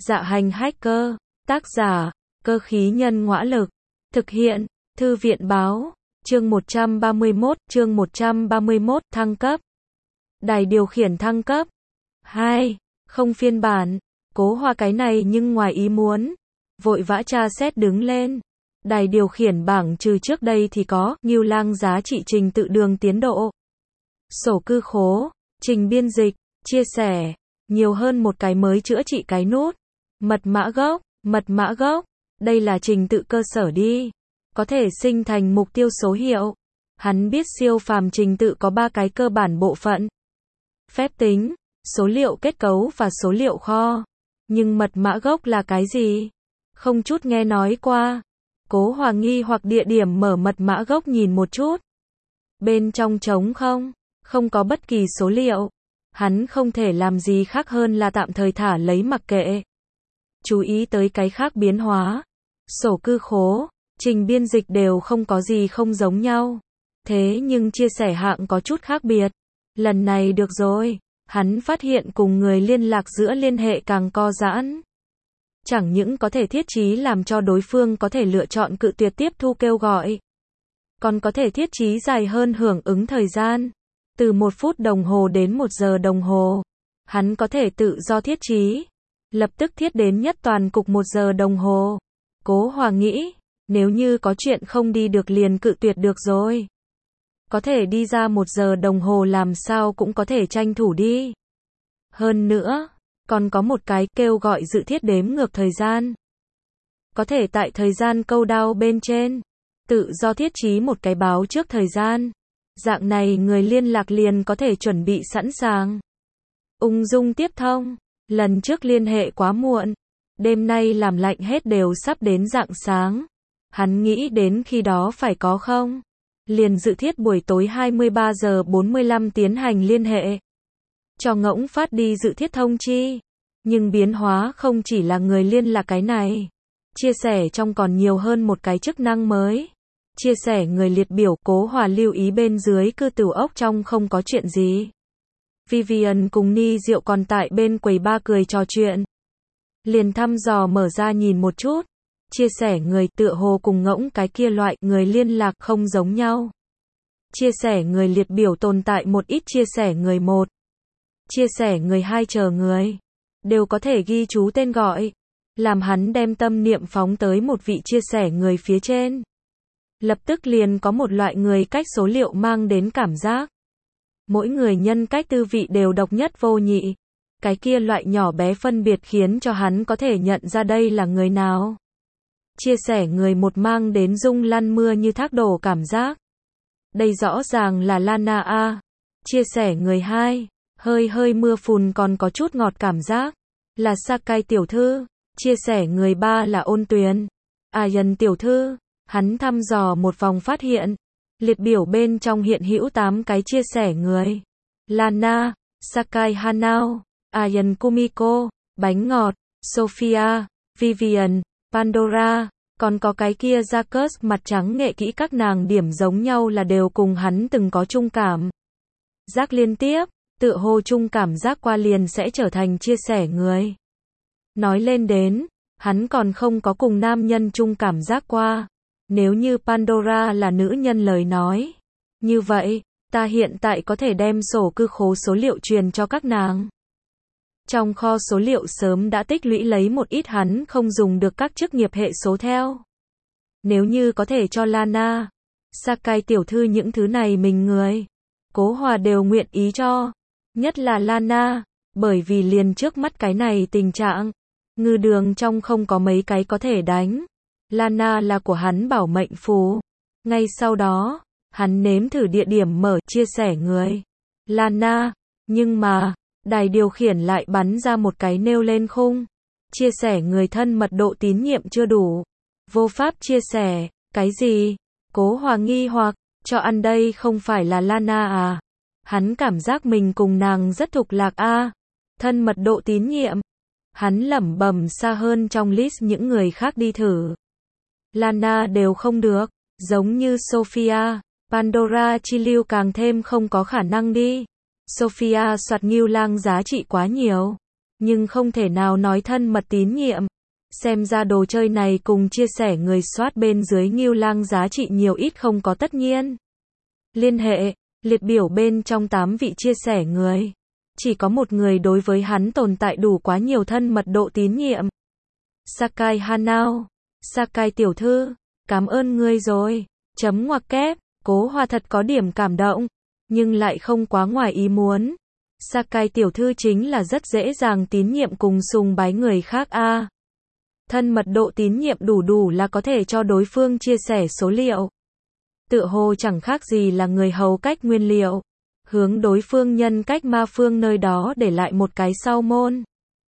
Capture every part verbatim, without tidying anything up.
Dạ hành hacker, tác giả, cơ khí nhân ngõa lực, thực hiện, thư viện báo, chương một trăm ba mươi mốt, chương một trăm ba mươi mốt, thăng cấp. Đài điều khiển thăng cấp. hai. Không phiên bản, Cố Hoa cái này nhưng ngoài ý muốn. Vội vã tra xét đứng lên. Đài điều khiển bảng trừ trước đây thì có, Ngưu Lang giá trị trình tự đường tiến độ. Sổ cư khố, trình biên dịch, chia sẻ, nhiều hơn một cái mới chữa trị cái nút. Mật mã gốc, mật mã gốc, đây là trình tự cơ sở đi. Có thể sinh thành mục tiêu số hiệu. Hắn biết siêu phàm trình tự có ba cái cơ bản bộ phận. Phép tính, số liệu kết cấu và số liệu kho. Nhưng mật mã gốc là cái gì? Không chút nghe nói qua. Cố Hoa nghi hoặc địa điểm mở mật mã gốc nhìn một chút. Bên trong trống không, không có bất kỳ số liệu. Hắn không thể làm gì khác hơn là tạm thời thả lấy mặc kệ. Chú ý tới cái khác biến hóa. Sổ cư khố, trình biên dịch đều không có gì không giống nhau. Thế nhưng chia sẻ hạng có chút khác biệt. Lần này được rồi, hắn phát hiện cùng người liên lạc giữa liên hệ càng co giãn. Chẳng những có thể thiết trí làm cho đối phương có thể lựa chọn cự tuyệt tiếp thu kêu gọi. Còn có thể thiết trí dài hơn hưởng ứng thời gian. Từ một phút đồng hồ đến một giờ đồng hồ. Hắn có thể tự do thiết trí. Lập tức thiết đến nhất toàn cục một giờ đồng hồ. Cố Hoa nghĩ, nếu như có chuyện không đi được liền cự tuyệt được rồi. Có thể đi ra một giờ đồng hồ làm sao cũng có thể tranh thủ đi. Hơn nữa, còn có một cái kêu gọi dự thiết đếm ngược thời gian. Có thể tại thời gian câu đao bên trên, tự do thiết trí một cái báo trước thời gian. Dạng này người liên lạc liền có thể chuẩn bị sẵn sàng. Ung dung tiếp thông. Lần trước liên hệ quá muộn. Đêm nay làm lạnh hết đều sắp đến rạng sáng. Hắn nghĩ đến khi đó phải có không? Liền dự thiết buổi tối hai mươi ba giờ bốn mươi lăm tiến hành liên hệ. Cho ngỗng phát đi dự thiết thông chi. Nhưng biến hóa không chỉ là người liên lạc cái này. Chia sẻ trong còn nhiều hơn một cái chức năng mới. Chia sẻ người liệt biểu. Cố Hoa lưu ý bên dưới cư tửu ốc trong không có chuyện gì. Vivian cùng Ni Diệu còn tại bên quầy ba cười trò chuyện. Liền thăm dò mở ra nhìn một chút. Chia sẻ người tựa hồ cùng ngỗng cái kia loại người liên lạc không giống nhau. Chia sẻ người liệt biểu tồn tại một ít chia sẻ người một. Chia sẻ người hai chờ người. Đều có thể ghi chú tên gọi. Làm hắn đem tâm niệm phóng tới một vị chia sẻ người phía trên. Lập tức liền có một loại người cách số liệu mang đến cảm giác. Mỗi người nhân cách tư vị đều độc nhất vô nhị. Cái kia loại nhỏ bé phân biệt khiến cho hắn có thể nhận ra đây là người nào. Chia sẻ người một mang đến rung lăn mưa như thác đổ cảm giác. Đây rõ ràng là Lana A. Chia sẻ người hai, hơi hơi mưa phùn còn có chút ngọt cảm giác. Là Sakai tiểu thư. Chia sẻ người ba là Ôn Tuyền. Ayan tiểu thư. Hắn thăm dò một vòng phát hiện. Liệt biểu bên trong hiện hữu tám cái chia sẻ người. Lana, Sakai Hanao, Ayan Kumiko, Bánh ngọt, Sophia, Vivian, Pandora, còn có cái kia Jacques mặt trắng nghệ kỹ các nàng điểm giống nhau là đều cùng hắn từng có chung cảm. Giác liên tiếp, tựa hồ chung cảm giác qua liền sẽ trở thành chia sẻ người. Nói lên đến, hắn còn không có cùng nam nhân chung cảm giác qua. Nếu như Pandora là nữ nhân lời nói. Như vậy, ta hiện tại có thể đem sổ cư khố số liệu truyền cho các nàng. Trong kho số liệu sớm đã tích lũy lấy một ít hắn không dùng được các chức nghiệp hệ số theo. Nếu như có thể cho Lana, Sakai tiểu thư những thứ này mình người. Cố Hoa đều nguyện ý cho. Nhất là Lana, bởi vì liền trước mắt cái này tình trạng. Ngư đường trong không có mấy cái có thể đánh. Lana là của hắn bảo mệnh phù. Ngay sau đó, hắn nếm thử địa điểm mở chia sẻ người. Lana, nhưng mà, đài điều khiển lại bắn ra một cái nêu lên khung. Chia sẻ người thân mật độ tín nhiệm chưa đủ. Vô pháp chia sẻ, cái gì? Cố Hoa nghi hoặc, cho ăn đây không phải là Lana à? Hắn cảm giác mình cùng nàng rất thục lạc a. À? Thân mật độ tín nhiệm. Hắn lẩm bẩm xa hơn trong list những người khác đi thử. Lana đều không được, giống như Sophia, Pandora chi lưu càng thêm không có khả năng đi. Sophia soạt Ngưu Lang giá trị quá nhiều. nhưng không thể nào nói thân mật tín nhiệm. Xem ra đồ chơi này cùng chia sẻ người soát bên dưới Ngưu Lang giá trị nhiều ít không có tất nhiên. Liên hệ, liệt biểu bên trong tám vị chia sẻ người. Chỉ có một người đối với hắn tồn tại đủ quá nhiều thân mật độ tín nhiệm. Sakai Hanao, Sakai tiểu thư, cảm ơn ngươi rồi. Chấm ngoặc kép, Cố Hoa thật có điểm cảm động, nhưng lại không quá ngoài ý muốn. Sakai tiểu thư chính là rất dễ dàng tín nhiệm cùng sùng bái người khác a. À. Thân mật độ tín nhiệm đủ đủ là có thể cho đối phương chia sẻ số liệu. Tựa hồ chẳng khác gì là người hầu cách nguyên liệu. Hướng đối phương nhân cách ma phương nơi đó để lại một cái sau môn.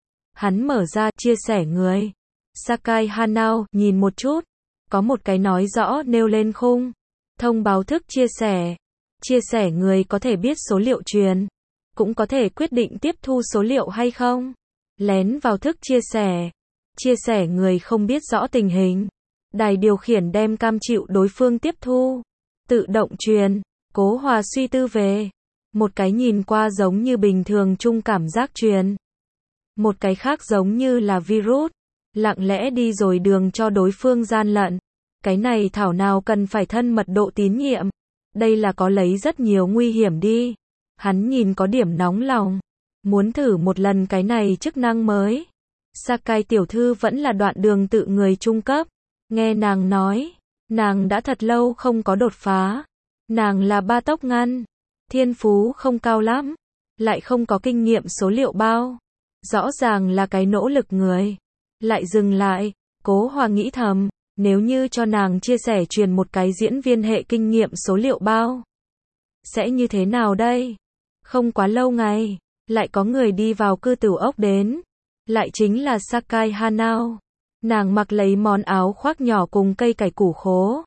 Hắn mở ra chia sẻ người. Sakai Hanao nhìn một chút. Có một cái nói rõ nêu lên khung. Thông báo thức chia sẻ. Chia sẻ người có thể biết số liệu truyền. Cũng có thể quyết định tiếp thu số liệu hay không. Lén vào thức chia sẻ. Chia sẻ người không biết rõ tình hình. Đài điều khiển đem cam chịu đối phương tiếp thu. Tự động truyền. Cố Hòa suy tư về. Một cái nhìn qua giống như bình thường chung cảm giác truyền. Một cái khác giống như là virus. Lặng lẽ đi rồi đường cho đối phương gian lận. Cái này thảo nào cần phải thân mật độ tín nhiệm. Đây là có lấy rất nhiều nguy hiểm đi. Hắn nhìn có điểm nóng lòng. Muốn thử một lần cái này chức năng mới. Sakai tiểu thư vẫn là đoạn đường tự người trung cấp. Nghe nàng nói. Nàng đã thật lâu không có đột phá. Nàng là ba tốc ngăn. Thiên phú không cao lắm. Lại không có kinh nghiệm số liệu bao. Rõ ràng là cái nỗ lực người. Lại dừng lại. Cố Hòa nghĩ thầm. Nếu như cho nàng chia sẻ truyền một cái diễn viên hệ kinh nghiệm số liệu bao. Sẽ như thế nào đây? Không quá lâu ngày. Lại có người đi vào cư tửu ốc đến. Lại chính là Sakai Hanao. Nàng mặc lấy món áo khoác nhỏ cùng cây cải củ khố.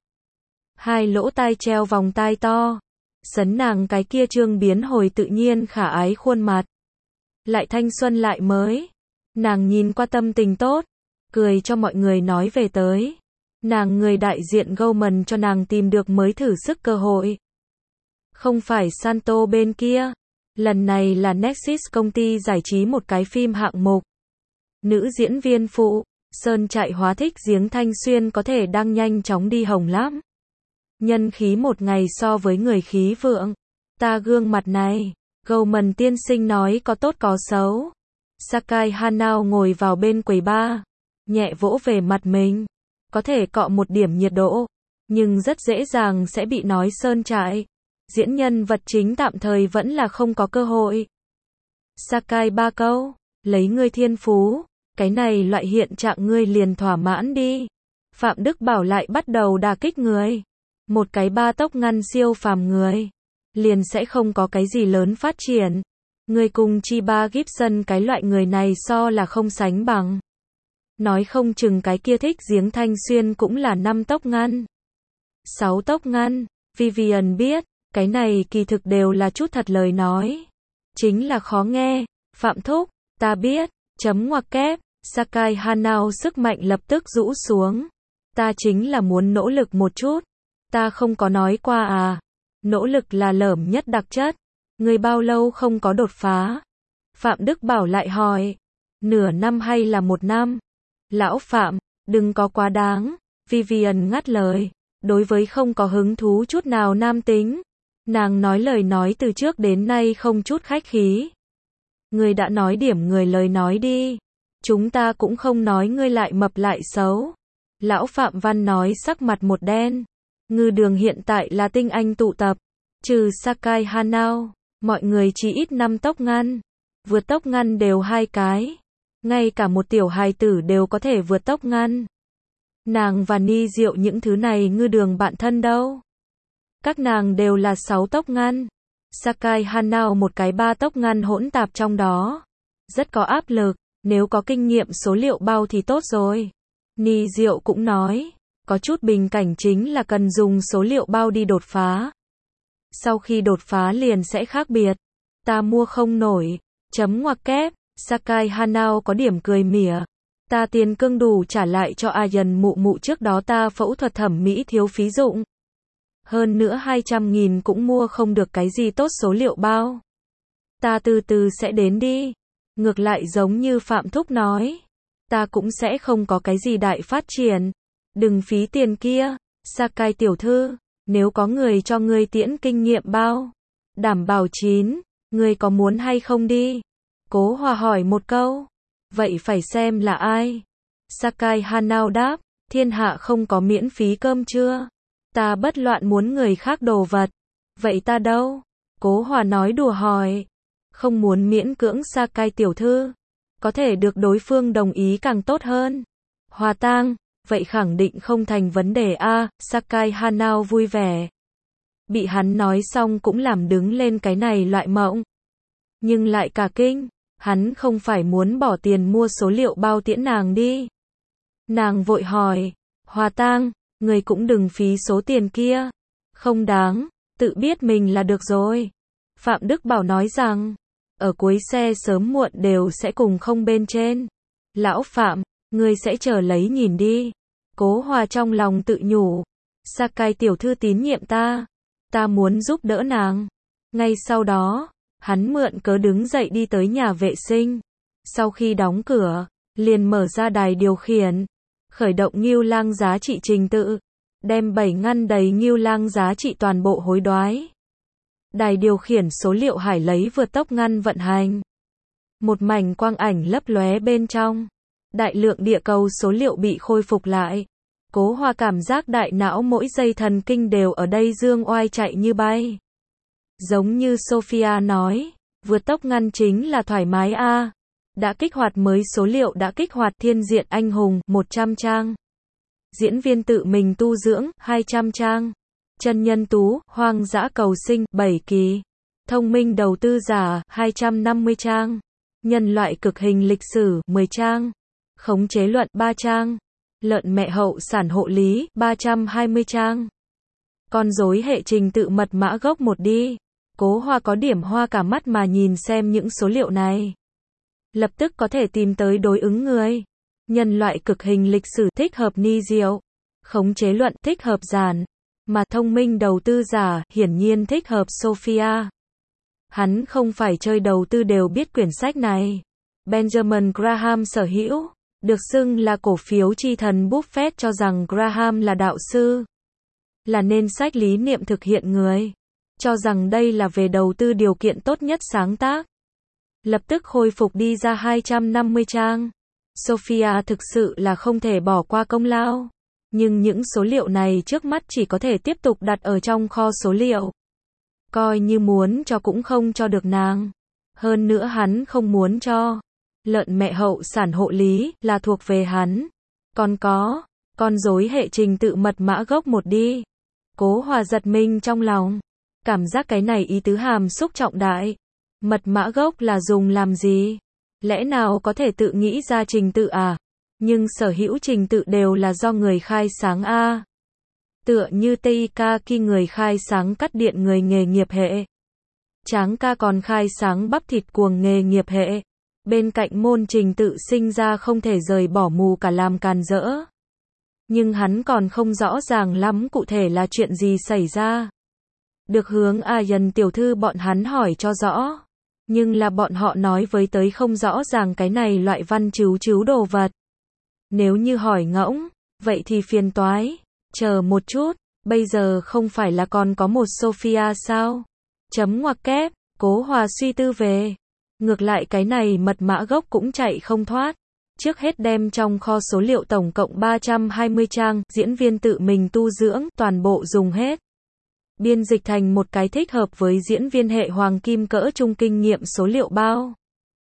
Hai lỗ tai treo vòng tai to. Sấn nàng cái kia trương biến hồi tự nhiên khả ái khuôn mặt. Lại thanh xuân lại mới. Nàng nhìn qua tâm tình tốt. Cười cho mọi người nói về tới. Nàng người đại diện Goldman cho nàng tìm được mới thử sức cơ hội. Không phải Santo bên kia. Lần này là Nexus công ty giải trí một cái phim hạng mục. Nữ diễn viên phụ, Sơn Trại Hóa thích giếng Thanh Xuyên có thể đang nhanh chóng đi hồng lắm. Nhân khí một ngày so với người khí vượng. Ta gương mặt này, Goldman tiên sinh nói có tốt có xấu. Sakai Hanao ngồi vào bên quầy bar, nhẹ vỗ về mặt mình. Có thể cọ một điểm nhiệt độ, nhưng rất dễ dàng sẽ bị nói Sơn Trại. Diễn nhân vật chính tạm thời vẫn là không có cơ hội. Sakai ba câu, lấy ngươi thiên phú, cái này loại hiện trạng ngươi liền thỏa mãn đi. Phạm Đức Bảo lại bắt đầu đả kích người. Một cái ba tốc ngăn siêu phàm người, liền sẽ không có cái gì lớn phát triển. Người cùng Chiba Gibson cái loại người này so là không sánh bằng. Nói không chừng cái kia thích giếng Thanh Xuyên cũng là năm tốc ngăn. Sáu tốc ngăn, Vivian biết, cái này kỳ thực đều là chút thật lời nói. Chính là khó nghe. Phạm Thúc, ta biết, chấm ngoặc kép, Sakai Hanao sức mạnh lập tức rũ xuống. Ta chính là muốn nỗ lực một chút. Ta không có nói qua à. Nỗ lực là lởm nhất đặc chất. Người bao lâu không có đột phá? Phạm Đức Bảo lại hỏi. Nửa năm hay là một năm? Lão Phạm, đừng có quá đáng. Vivian ngắt lời. Đối với không có hứng thú chút nào nam tính. Nàng nói lời nói từ trước đến nay không chút khách khí. Ngươi đã nói điểm người lời nói đi. Chúng ta cũng không nói ngươi lại mập lại xấu. Lão Phạm Văn nói sắc mặt một đen. Ngư đường hiện tại là tinh anh tụ tập. Trừ Sakai Hanao, mọi người chỉ ít năm tốc ngăn. Vượt tốc ngăn đều hai cái. Ngay cả một tiểu hài tử đều có thể vượt tốc ngăn. Nàng và Ni Diệu những thứ này ngư đường bạn thân đâu. Các nàng đều là sáu tốc ngăn. Sakai Hanao một cái ba tốc ngăn hỗn tạp trong đó. Rất có áp lực, nếu có kinh nghiệm số liệu bao thì tốt rồi. Ni Diệu cũng nói, có chút bình cảnh chính là cần dùng số liệu bao đi đột phá. Sau khi đột phá liền sẽ khác biệt. Ta mua không nổi. Chấm ngoặc kép, Sakai Hanao có điểm cười mỉa. Ta tiền cương đủ trả lại cho Ayan mụ mụ trước đó ta phẫu thuật thẩm mỹ thiếu phí dụng. Hơn nữa hai trăm nghìn cũng mua không được cái gì tốt số liệu bao. Ta từ từ sẽ đến đi. Ngược lại giống như Phạm Thúc nói, ta cũng sẽ không có cái gì đại phát triển. Đừng phí tiền kia, Sakai tiểu thư, nếu có người cho ngươi tiễn kinh nghiệm bao, đảm bảo chín, ngươi có muốn hay không đi? Cố Hòa hỏi một câu, vậy phải xem là ai? Sakai Hanao đáp, thiên hạ không có miễn phí cơm trưa, ta bất loạn muốn người khác đồ vật, vậy ta đâu? Cố Hòa nói đùa hỏi, không muốn miễn cưỡng Sakai tiểu thư, có thể được đối phương đồng ý càng tốt hơn. Hòa Tang, vậy khẳng định không thành vấn đề a. Sakai Hanao vui vẻ. Bị hắn nói xong cũng làm đứng lên cái này loại mộng. Nhưng lại cả kinh, hắn không phải muốn bỏ tiền mua số liệu bao tiễn nàng đi. Nàng vội hỏi, Hòa Tang, người cũng đừng phí số tiền kia. Không đáng, tự biết mình là được rồi. Phạm Đức Bảo nói rằng, ở cuối xe sớm muộn đều sẽ cùng không bên trên. Lão Phạm, ngươi sẽ chờ lấy nhìn đi. Cố Hòa trong lòng tự nhủ, Sakai tiểu thư tín nhiệm ta, ta muốn giúp đỡ nàng. Ngay sau đó, hắn mượn cớ đứng dậy đi tới nhà vệ sinh. Sau khi đóng cửa, liền mở ra đài điều khiển, khởi động Ngưu Lang giá trị trình tự, đem bảy ngăn đầy Ngưu Lang giá trị toàn bộ hối đoái. Đài điều khiển số liệu hải lấy vượt tốc ngăn vận hành. Một mảnh quang ảnh lấp lóe bên trong. Đại lượng địa cầu số liệu bị khôi phục lại. Cố Hòa cảm giác đại não mỗi giây thần kinh đều ở đây dương oai chạy như bay. Giống như Sophia nói, vượt tốc ngăn chính là thoải mái a. Đã kích hoạt mới số liệu đã kích hoạt thiên diện anh hùng, một trăm trang. Diễn viên tự mình tu dưỡng, hai trăm trang. Chân nhân tú, hoang dã cầu sinh, bảy kỳ. Thông minh đầu tư giả, hai trăm năm mươi trang. Nhân loại cực hình lịch sử, mười trang. Khống chế luận, ba trang. Lợn mẹ hậu sản hộ lý, ba trăm hai mươi trang. Con rối hệ trình tự mật mã gốc một đi. Cố Hòa có điểm hoa cả mắt mà nhìn xem những số liệu này. Lập tức có thể tìm tới đối ứng người. Nhân loại cực hình lịch sử thích hợp Ni Diệu. Khống chế luận thích hợp Giản. Mà thông minh đầu tư giả hiển nhiên thích hợp Sophia. Hắn không phải chơi đầu tư đều biết quyển sách này. Benjamin Graham sở hữu, được xưng là cổ phiếu chi thần Buffett cho rằng Graham là đạo sư, là nên sách lý niệm thực hiện người, cho rằng đây là về đầu tư điều kiện tốt nhất sáng tác. Lập tức khôi phục đi ra hai trăm năm mươi trang. Sophia thực sự là không thể bỏ qua công lao. Nhưng những số liệu này trước mắt chỉ có thể tiếp tục đặt ở trong kho số liệu. Coi như muốn cho cũng không cho được nàng. Hơn nữa hắn không muốn cho. Lợn mẹ hậu sản hộ lý là thuộc về hắn. Còn có, con rối hệ trình tự mật mã gốc một đi. Cố Hòa giật mình trong lòng. Cảm giác cái này ý tứ hàm xúc trọng đại. Mật mã gốc là dùng làm gì? Lẽ nào có thể tự nghĩ ra trình tự à? Nhưng sở hữu trình tự đều là do người khai sáng a. Tựa như tê i ca khi người khai sáng cắt điện người nghề nghiệp hệ. Tráng ca còn khai sáng bắp thịt cuồng nghề nghiệp hệ. Bên cạnh môn trình tự sinh ra không thể rời bỏ mù cả làm càn rỡ. Nhưng hắn còn không rõ ràng lắm cụ thể là chuyện gì xảy ra. Được hướng A Dần tiểu thư bọn hắn hỏi cho rõ. Nhưng là bọn họ nói với tới không rõ ràng cái này loại văn chứu chứu đồ vật. Nếu như hỏi ngỗng, vậy thì phiền toái. Chờ một chút, bây giờ không phải là còn có một Sophia sao? Chấm ngoặc kép, Cố Hòa suy tư về. Ngược lại cái này mật mã gốc cũng chạy không thoát. Trước hết đem trong kho số liệu tổng cộng ba trăm hai mươi trang, diễn viên tự mình tu dưỡng, toàn bộ dùng hết. Biên dịch thành một cái thích hợp với diễn viên hệ hoàng kim cỡ trung kinh nghiệm số liệu bao.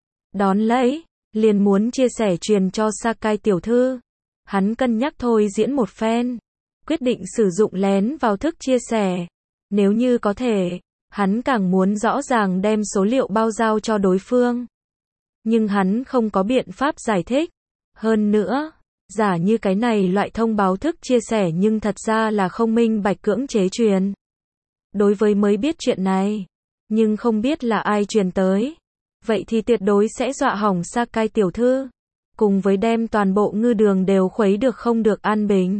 Đón lấy, liền muốn chia sẻ truyền cho Sakai tiểu thư. Hắn cân nhắc thôi diễn một phen. Quyết định sử dụng lén vào thức chia sẻ. Nếu như có thể, hắn càng muốn rõ ràng đem số liệu bao giao cho đối phương. Nhưng hắn không có biện pháp giải thích. Hơn nữa, giả như cái này loại thông báo thức chia sẻ nhưng thật ra là không minh bạch cưỡng chế truyền. Đối với mới biết chuyện này, nhưng không biết là ai truyền tới. Vậy thì tuyệt đối sẽ dọa hỏng Sakai tiểu thư. Cùng với đem toàn bộ ngư đường đều khuấy được không được an bình.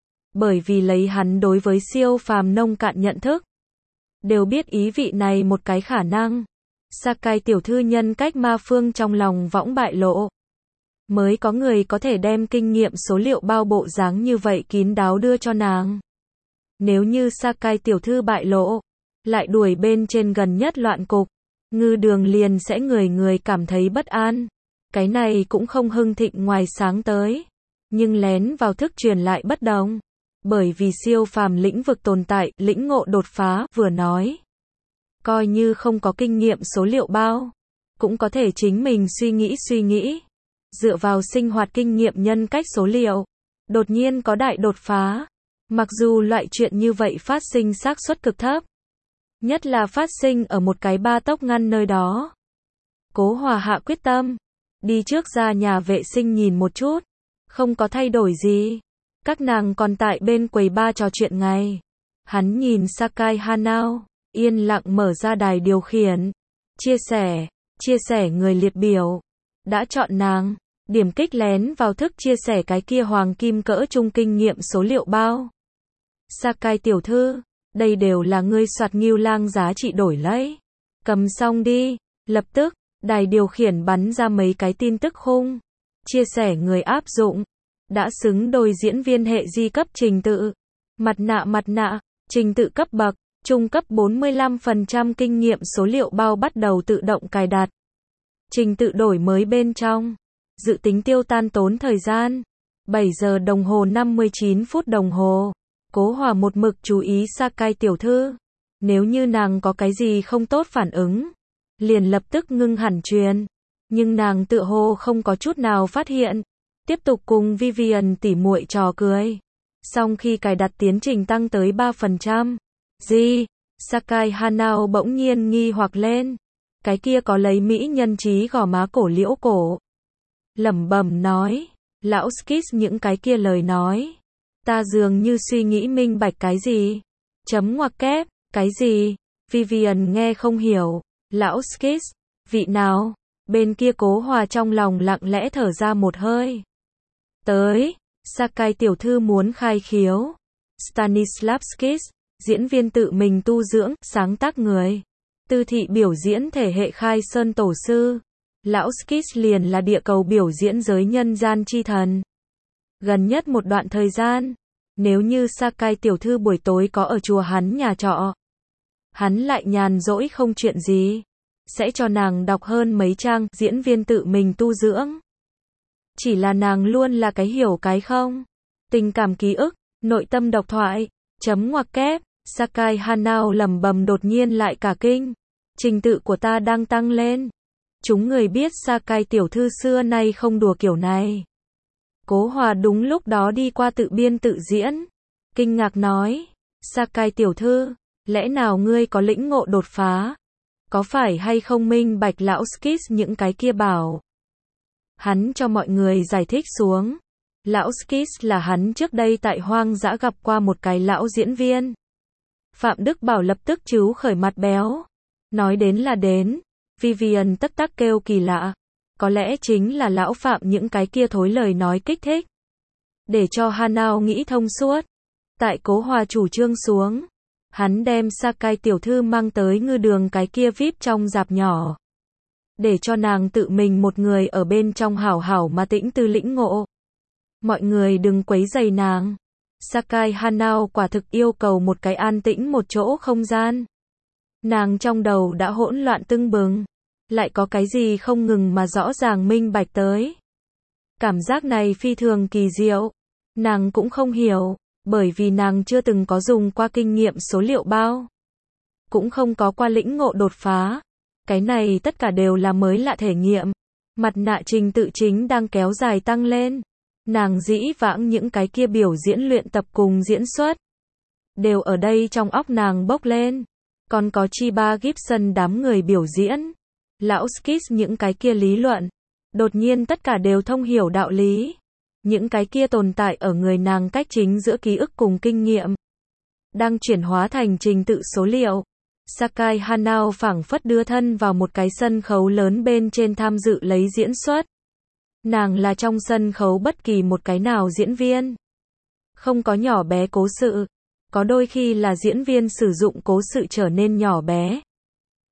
Bởi vì lấy hắn đối với siêu phàm nông cạn nhận thức. Đều biết ý vị này một cái khả năng. Sakai tiểu thư nhân cách ma phương trong lòng võng bại lộ. Mới có người có thể đem kinh nghiệm số liệu bao bộ dáng như vậy kín đáo đưa cho nàng. Nếu như Sakai tiểu thư bại lộ, lại đuổi bên trên gần nhất loạn cục, Ngư Đường liền sẽ người người cảm thấy bất an. Cái này cũng không hưng thịnh ngoài sáng tới, nhưng lén vào thức truyền lại bất đồng. Bởi vì siêu phàm lĩnh vực tồn tại, lĩnh ngộ đột phá, vừa nói. Coi như không có kinh nghiệm số liệu bao, cũng có thể chính mình suy nghĩ suy nghĩ. Dựa vào sinh hoạt kinh nghiệm nhân cách số liệu, đột nhiên có đại đột phá. Mặc dù loại chuyện như vậy phát sinh xác suất cực thấp. Nhất là phát sinh ở một cái ba tốc ngăn nơi đó. Cố Hòa hạ quyết tâm. Đi trước ra nhà vệ sinh nhìn một chút. Không có thay đổi gì. Các nàng còn tại bên quầy ba trò chuyện ngày. Hắn nhìn Sakai Hanao, yên lặng mở ra đài điều khiển. Chia sẻ, chia sẻ người liệt biểu. Đã chọn nàng, điểm kích lén vào thức chia sẻ cái kia hoàng kim cỡ trung kinh nghiệm số liệu bao. Sakai tiểu thư, đây đều là ngươi soạt Ngưu Lang giá trị đổi lấy. Cầm xong đi, lập tức, đài điều khiển bắn ra mấy cái tin tức khung. Chia sẻ người áp dụng. Đã xứng đôi diễn viên hệ di cấp trình tự. Mặt nạ mặt nạ, trình tự cấp bậc, trung cấp bốn mươi lăm phần trăm kinh nghiệm số liệu bao bắt đầu tự động cài đặt. Trình tự đổi mới bên trong. Dự tính tiêu tan tốn thời gian. bảy giờ đồng hồ năm mươi chín phút đồng hồ. Cố Hòa một mực chú ý Sakai tiểu thư. Nếu như nàng có cái gì không tốt phản ứng, liền lập tức ngưng hẳn truyền. Nhưng nàng tựa hồ không có chút nào phát hiện. Tiếp tục cùng Vivian tỉ muội trò cười. Xong khi cài đặt tiến trình tăng tới ba phần trăm. Gì? Sakai Hanao bỗng nhiên nghi hoặc lên. Cái kia có lấy mỹ nhân trí gò má cổ liễu cổ. Lẩm bẩm nói. Lão Skis những cái kia lời nói. Ta dường như suy nghĩ minh bạch cái gì. Chấm ngoặc kép. Cái gì? Vivian nghe không hiểu. Lão Skis. Vị nào? Bên kia Cố Hòa trong lòng lặng lẽ thở ra một hơi. Tới. Sakai tiểu thư muốn khai khiếu. Stanislavskis. Diễn viên tự mình tu dưỡng, sáng tác người. Tư thị biểu diễn thể hệ khai sơn tổ sư. Lão Skis liền là địa cầu biểu diễn giới nhân gian chi thần. Gần nhất một đoạn thời gian, nếu như Sakai tiểu thư buổi tối có ở chùa hắn nhà trọ, hắn lại nhàn rỗi không chuyện gì, sẽ cho nàng đọc hơn mấy trang diễn viên tự mình tu dưỡng. Chỉ là nàng luôn là cái hiểu cái không. Tình cảm ký ức, nội tâm độc thoại, chấm ngoặc kép. Sakai Hanao lẩm bẩm đột nhiên lại cả kinh. Trình tự của ta đang tăng lên. Chúng người biết Sakai tiểu thư xưa nay không đùa kiểu này. Cố Hòa đúng lúc đó đi qua tự biên tự diễn. Kinh ngạc nói. Sakai tiểu thư, lẽ nào ngươi có lĩnh ngộ đột phá? Có phải hay không minh bạch lão Skis những cái kia bảo? Hắn cho mọi người giải thích xuống. Lão Skis là hắn trước đây tại hoang dã gặp qua một cái lão diễn viên. Phạm Đức Bảo lập tức chú khởi mặt béo. Nói đến là đến. Vivian tất tắc kêu kỳ lạ. Có lẽ chính là lão Phạm những cái kia thối lời nói kích thích. Để cho Hanao nghĩ thông suốt. Tại Cố Hòa chủ trương xuống. Hắn đem Sakai tiểu thư mang tới Ngư Đường cái kia vi ai pi trong dạp nhỏ. Để cho nàng tự mình một người ở bên trong hảo hảo mà tĩnh tư lĩnh ngộ. Mọi người đừng quấy rầy nàng. Sakai Hanao quả thực yêu cầu một cái an tĩnh một chỗ không gian. Nàng trong đầu đã hỗn loạn tưng bừng. Lại có cái gì không ngừng mà rõ ràng minh bạch tới. Cảm giác này phi thường kỳ diệu. Nàng cũng không hiểu, bởi vì nàng chưa từng có dùng qua kinh nghiệm số liệu bao. Cũng không có qua lĩnh ngộ đột phá. Cái này tất cả đều là mới lạ thể nghiệm. Mặt nạ trình tự chính đang kéo dài tăng lên. Nàng dĩ vãng những cái kia biểu diễn luyện tập cùng diễn xuất. Đều ở đây trong óc nàng bốc lên. Còn có Chiba Gibson đám người biểu diễn. Lão Skis những cái kia lý luận. Đột nhiên tất cả đều thông hiểu đạo lý. Những cái kia tồn tại ở người nàng cách chính giữa ký ức cùng kinh nghiệm. Đang chuyển hóa thành trình tự số liệu. Sakai Hanao phảng phất đưa thân vào một cái sân khấu lớn bên trên tham dự lấy diễn xuất. Nàng là trong sân khấu bất kỳ một cái nào diễn viên. Không có nhỏ bé cố sự. Có đôi khi là diễn viên sử dụng cố sự trở nên nhỏ bé.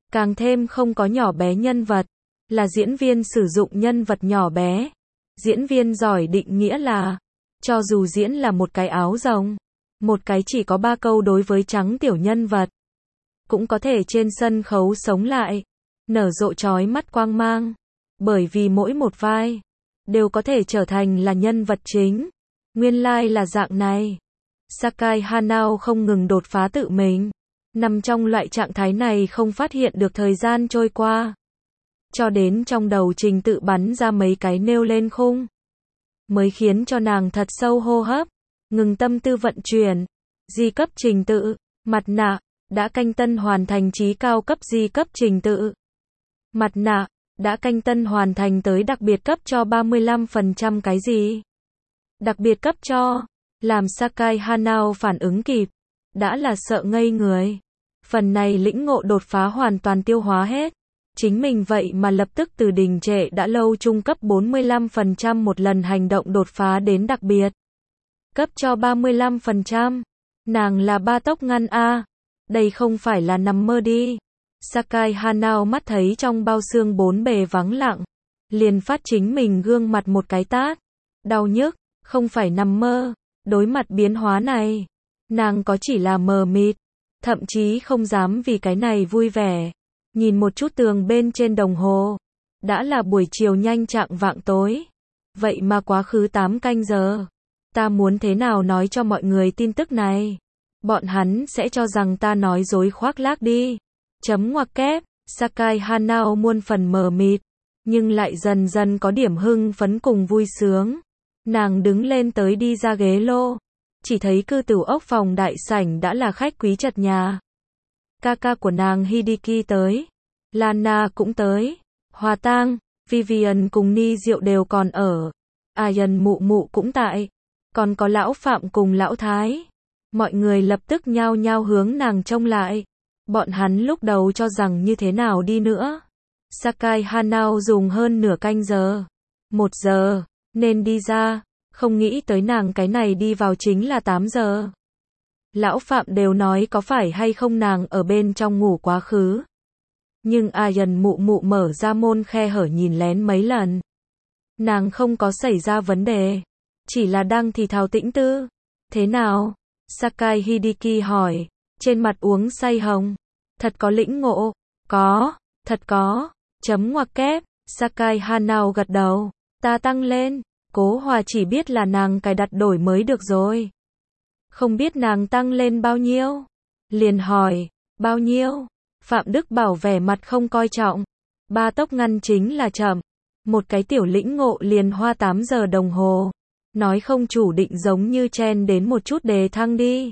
Càng thêm không có nhỏ bé nhân vật, là diễn viên sử dụng nhân vật nhỏ bé. Diễn viên giỏi định nghĩa là, cho dù diễn là một cái áo rồng, một cái chỉ có ba câu đối với trắng tiểu nhân vật, cũng có thể trên sân khấu sống lại, nở rộ chói mắt quang mang, bởi vì mỗi một vai đều có thể trở thành là nhân vật chính. Nguyên lai like là dạng này. Sakai Hanao không ngừng đột phá tự mình, nằm trong loại trạng thái này không phát hiện được thời gian trôi qua, cho đến trong đầu trình tự bắn ra mấy cái nêu lên khung, mới khiến cho nàng thật sâu hô hấp, ngừng tâm tư vận chuyển. Di cấp trình tự, mặt nạ, đã canh tân hoàn thành trí cao cấp di cấp trình tự. Mặt nạ, đã canh tân hoàn thành tới đặc biệt cấp cho ba mươi lăm phần trăm cái gì? Đặc biệt cấp cho, làm Sakai Hanao phản ứng kịp, đã là sợ ngây người. Phần này lĩnh ngộ đột phá hoàn toàn tiêu hóa hết. Chính mình vậy mà lập tức từ đình trệ đã lâu trung cấp bốn mươi lăm phần trăm một lần hành động đột phá đến đặc biệt cấp cho ba mươi lăm phần trăm. Nàng là ba tốc ngăn a. Đây không phải là nằm mơ đi. Sakai Hanao mắt thấy trong bao xương bốn bề vắng lặng, liền phát chính mình gương mặt một cái tát. Đau nhức, không phải nằm mơ. Đối mặt biến hóa này, nàng có chỉ là mờ mịt, thậm chí không dám vì cái này vui vẻ. Nhìn một chút tường bên trên đồng hồ, đã là buổi chiều nhanh chạng vạng tối. Vậy mà quá khứ tám canh giờ. Ta muốn thế nào nói cho mọi người tin tức này? Bọn hắn sẽ cho rằng ta nói dối khoác lác đi. Chấm ngoặc kép, Sakai Hanao muôn phần mờ mịt, nhưng lại dần dần có điểm hưng phấn cùng vui sướng. Nàng đứng lên tới đi ra ghế lô, chỉ thấy cư tửu ốc phòng đại sảnh đã là khách quý chật nhà. Ca ca của nàng Hideki tới, Lana cũng tới, Hòa Tang, Vivian cùng Ni Diệu đều còn ở, Ayan mụ mụ cũng tại, còn có lão Phạm cùng lão Thái. Mọi người lập tức nhao nhao hướng nàng trông lại. Bọn hắn lúc đầu cho rằng như thế nào đi nữa, Sakai Hanao dùng hơn nửa canh giờ, một giờ, nên đi ra, không nghĩ tới nàng cái này đi vào chính là tám giờ. Lão Phạm đều nói có phải hay không nàng ở bên trong ngủ quá khứ. Nhưng Ayan mụ mụ mở ra môn khe hở nhìn lén mấy lần. Nàng không có xảy ra vấn đề, chỉ là đang thì thào tĩnh tư. Thế nào? Sakai Hideki hỏi, trên mặt uống say hồng. Thật có lĩnh ngộ. Có, thật có. Chấm ngoặc kép, Sakai Hanao gật đầu. Ta tăng lên. Cố Hòa chỉ biết là nàng cài đặt đổi mới được rồi. Không biết nàng tăng lên bao nhiêu. Liền hỏi, bao nhiêu? Phạm Đức Bảo vẻ mặt không coi trọng. Ba tốc ngăn chính là chậm. Một cái tiểu lĩnh ngộ liền hoa tám giờ đồng hồ. Nói không chủ định giống như chen đến một chút đề thăng đi.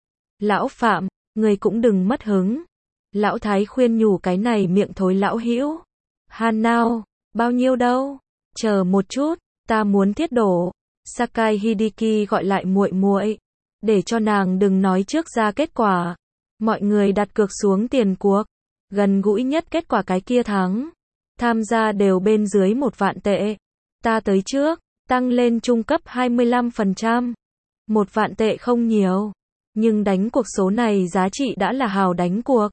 Lão Phạm, người cũng đừng mất hứng. Lão Thái khuyên nhủ cái này miệng thối lão hữu. Hanao, bao nhiêu đâu? Chờ một chút, ta muốn thiết đổ. Sakai Hideki gọi lại muội muội, để cho nàng đừng nói trước ra kết quả. Mọi người đặt cược xuống tiền cuộc, gần gũi nhất kết quả cái kia thắng. Tham gia đều bên dưới một vạn tệ. Ta tới trước, tăng lên trung cấp hai mươi lăm phần trăm. Một vạn tệ không nhiều, nhưng đánh cuộc số này giá trị đã là hào đánh cuộc.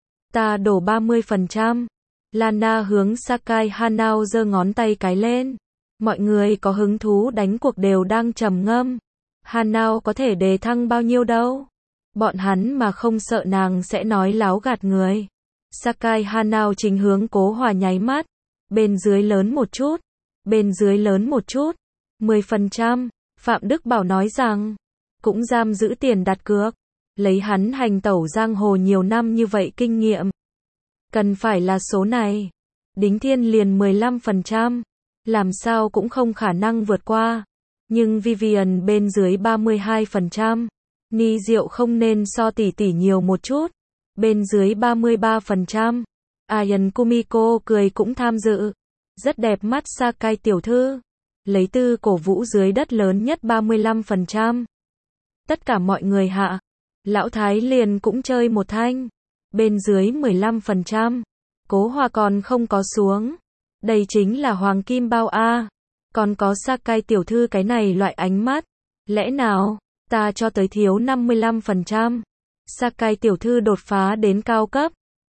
Ta đổ ba mươi phần trăm. Lana hướng Sakai Hanao giơ ngón tay cái lên. Mọi người có hứng thú đánh cuộc đều đang trầm ngâm. Hanao có thể đề thăng bao nhiêu đâu. Bọn hắn mà không sợ nàng sẽ nói láo gạt người. Sakai Hanao chính hướng Cố Hòa nháy mắt. Bên dưới lớn một chút. Bên dưới lớn một chút. mười phần trăm. Phạm Đức Bảo nói rằng, cũng giam giữ tiền đặt cược. Lấy hắn hành tẩu giang hồ nhiều năm như vậy kinh nghiệm. Cần phải là số này. Đính Thiên liền mười lăm phần trăm. Làm sao cũng không khả năng vượt qua. Nhưng Vivian bên dưới ba mươi hai phần trăm. Ni Diệu không nên so tỷ tỷ nhiều một chút. Bên dưới ba mươi ba phần trăm. Ayan Kumiko cười cũng tham dự. Rất đẹp mắt Sakai tiểu thư. Lấy tư cổ vũ dưới đất lớn nhất ba mươi lăm phần trăm. Tất cả mọi người hạ. Lão Thái liền cũng chơi một thanh. Bên dưới mười lăm phần trăm. Cố Hòa còn không có xuống. Đây chính là hoàng kim bao a. Còn có Sakai tiểu thư cái này loại ánh mắt. Lẽ nào, ta cho tới thiếu năm mươi lăm phần trăm. Sakai tiểu thư đột phá đến cao cấp.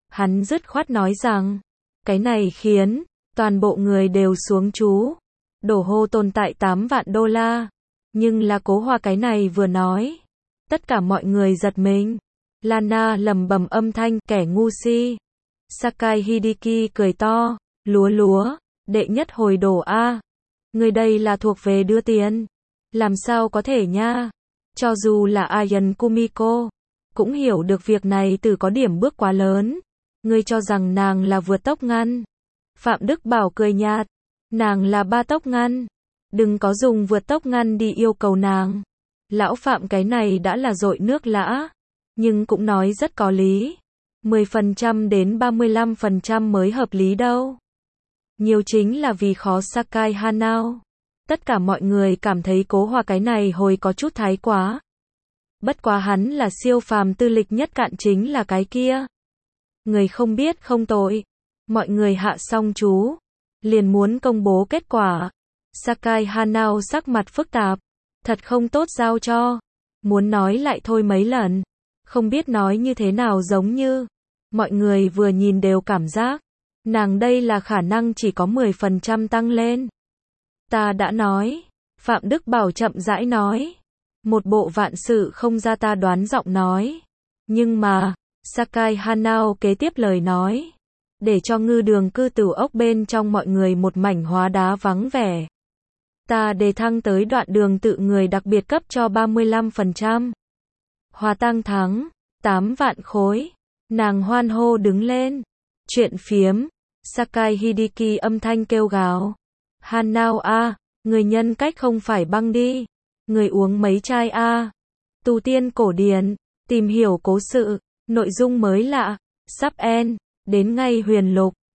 Hắn dứt khoát nói rằng, cái này khiến toàn bộ người đều xuống chú. Đổ hô tồn tại tám vạn đô la. Nhưng là Cố Hoa cái này vừa nói. Tất cả mọi người giật mình. Lana lầm bầm âm thanh, kẻ ngu si. Sakai Hideki cười to, lúa lúa, đệ nhất hồi đổ a. Người đây là thuộc về đưa tiền. Làm sao có thể nha. Cho dù là Ayan Kumiko, cũng hiểu được việc này từ có điểm bước quá lớn. Ngươi cho rằng nàng là vượt tốc ngăn. Phạm Đức Bảo cười nhạt. Nàng là ba tốc ngăn. Đừng có dùng vượt tốc ngăn đi yêu cầu nàng. Lão Phạm cái này đã là dội nước lã. Nhưng cũng nói rất có lý. mười phần trăm đến ba mươi lăm phần trăm mới hợp lý đâu. Nhiều chính là vì khó Sakai Hanao. Tất cả mọi người cảm thấy Cố Hoa cái này hồi có chút thái quá. Bất quá hắn là siêu phàm tư lịch nhất cạn chính là cái kia. Người không biết không tội. Mọi người hạ xong chú. Liền muốn công bố kết quả. Sakai Hanao sắc mặt phức tạp. Thật không tốt giao cho. Muốn nói lại thôi mấy lần. Không biết nói như thế nào giống như. Mọi người vừa nhìn đều cảm giác. Nàng đây là khả năng chỉ có mười phần trăm tăng lên. Ta đã nói. Phạm Đức Bảo chậm rãi nói. Một bộ vạn sự không ra ta đoán giọng nói. Nhưng mà, Sakai Hanao kế tiếp lời nói. Để cho ngư đường cư tử ốc bên trong mọi người một mảnh hóa đá vắng vẻ. Ta đề thăng tới đoạn đường tự người đặc biệt cấp cho ba mươi lăm phần trăm. Hòa tăng thắng, tám vạn khối. Nàng hoan hô đứng lên. Chuyện phiếm. Sakai Hideki âm thanh kêu gào. Hanao a, người nhân cách không phải băng đi. Người uống mấy chai a. Tu tiên cổ điển, tìm hiểu cố sự, nội dung mới lạ, sắp end, đến ngay huyền lục.